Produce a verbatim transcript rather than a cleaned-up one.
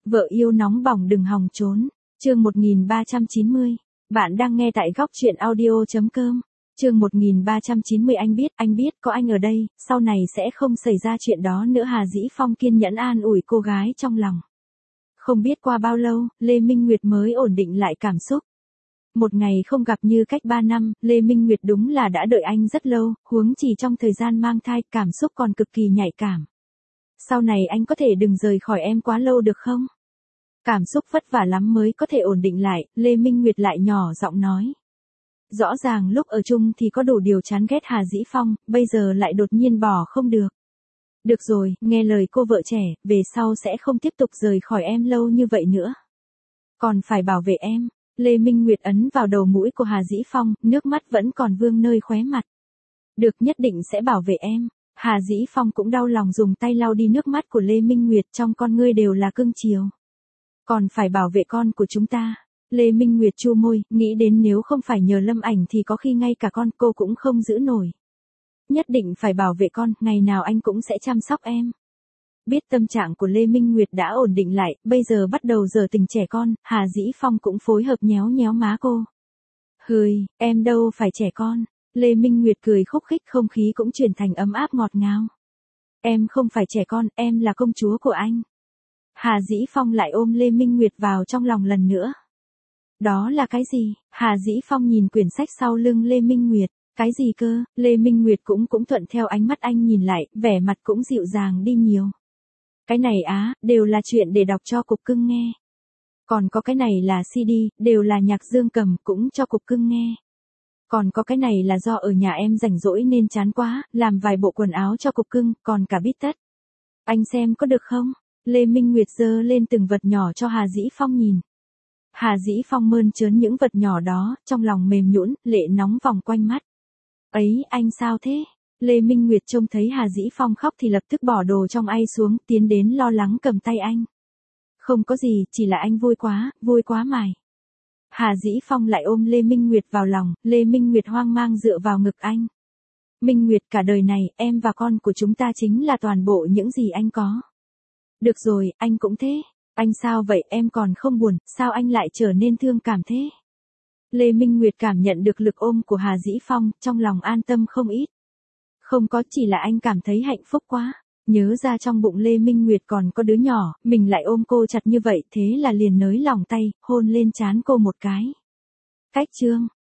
Vợ yêu nóng bỏng đừng hòng trốn. Chương một nghìn ba trăm chín mươi. Bạn đang nghe tại góc truyện audio chấm com. Chương một nghìn ba trăm chín mươi. Anh biết, anh biết có anh ở đây, sau này sẽ không xảy ra chuyện đó nữa. Hà Dĩ Phong kiên nhẫn an ủi cô gái trong lòng. Không biết qua bao lâu, Lê Minh Nguyệt mới ổn định lại cảm xúc. Một ngày không gặp như cách ba năm, Lê Minh Nguyệt đúng là đã đợi anh rất lâu, huống chỉ trong thời gian mang thai, cảm xúc còn cực kỳ nhạy cảm. Sau này anh có thể đừng rời khỏi em quá lâu được không? Cảm xúc vất vả lắm mới có thể ổn định lại, Lê Minh Nguyệt lại nhỏ giọng nói. Rõ ràng lúc ở chung thì có đủ điều chán ghét Hà Dĩ Phong, bây giờ lại đột nhiên bỏ không được. Được rồi, nghe lời cô vợ trẻ, về sau sẽ không tiếp tục rời khỏi em lâu như vậy nữa. Còn phải bảo vệ em. Lê Minh Nguyệt ấn vào đầu mũi của Hà Dĩ Phong, nước mắt vẫn còn vương nơi khóe mặt. Được, nhất định sẽ bảo vệ em. Hà Dĩ Phong cũng đau lòng dùng tay lau đi nước mắt của Lê Minh Nguyệt, trong con ngươi đều là cưng chiều. Còn phải bảo vệ con của chúng ta. Lê Minh Nguyệt chu môi, nghĩ đến nếu không phải nhờ Lâm Ảnh thì có khi ngay cả con cô cũng không giữ nổi. Nhất định phải bảo vệ con, ngày nào anh cũng sẽ chăm sóc em. Biết tâm trạng của Lê Minh Nguyệt đã ổn định lại, bây giờ bắt đầu giờ tình trẻ con, Hà Dĩ Phong cũng phối hợp nhéo nhéo má cô. Hừi, em đâu phải trẻ con. Lê Minh Nguyệt cười khúc khích, không khí cũng chuyển thành ấm áp ngọt ngào. Em không phải trẻ con, em là công chúa của anh. Hà Dĩ Phong lại ôm Lê Minh Nguyệt vào trong lòng lần nữa. Đó là cái gì? Hà Dĩ Phong nhìn quyển sách sau lưng Lê Minh Nguyệt. Cái gì cơ? Lê Minh Nguyệt cũng cũng thuận theo ánh mắt anh nhìn lại, vẻ mặt cũng dịu dàng đi nhiều. Cái này á, đều là chuyện để đọc cho cục cưng nghe. Còn có cái này là xê đê, đều là nhạc dương cầm, cũng cho cục cưng nghe. Còn có cái này là do ở nhà em rảnh rỗi nên chán quá, làm vài bộ quần áo cho cục cưng, còn cả bít tất. Anh xem có được không? Lê Minh Nguyệt giơ lên từng vật nhỏ cho Hà Dĩ Phong nhìn. Hà Dĩ Phong mơn trớn những vật nhỏ đó, trong lòng mềm nhũn, lệ nóng vòng quanh mắt. Ấy, anh sao thế? Lê Minh Nguyệt trông thấy Hà Dĩ Phong khóc thì lập tức bỏ đồ trong ai xuống, tiến đến lo lắng cầm tay anh. Không có gì, chỉ là anh vui quá, vui quá mải. Hà Dĩ Phong lại ôm Lê Minh Nguyệt vào lòng, Lê Minh Nguyệt hoang mang dựa vào ngực anh. Minh Nguyệt, cả đời này, em và con của chúng ta chính là toàn bộ những gì anh có. Được rồi, anh cũng thế. Anh sao vậy, em còn không buồn, sao anh lại trở nên thương cảm thế? Lê Minh Nguyệt cảm nhận được lực ôm của Hà Dĩ Phong, trong lòng an tâm không ít. Không có, chỉ là anh cảm thấy hạnh phúc quá. Nhớ ra trong bụng Lê Minh Nguyệt còn có đứa nhỏ, mình lại ôm cô chặt như vậy, thế là liền nới lỏng tay, hôn lên trán cô một cái. Cách chương.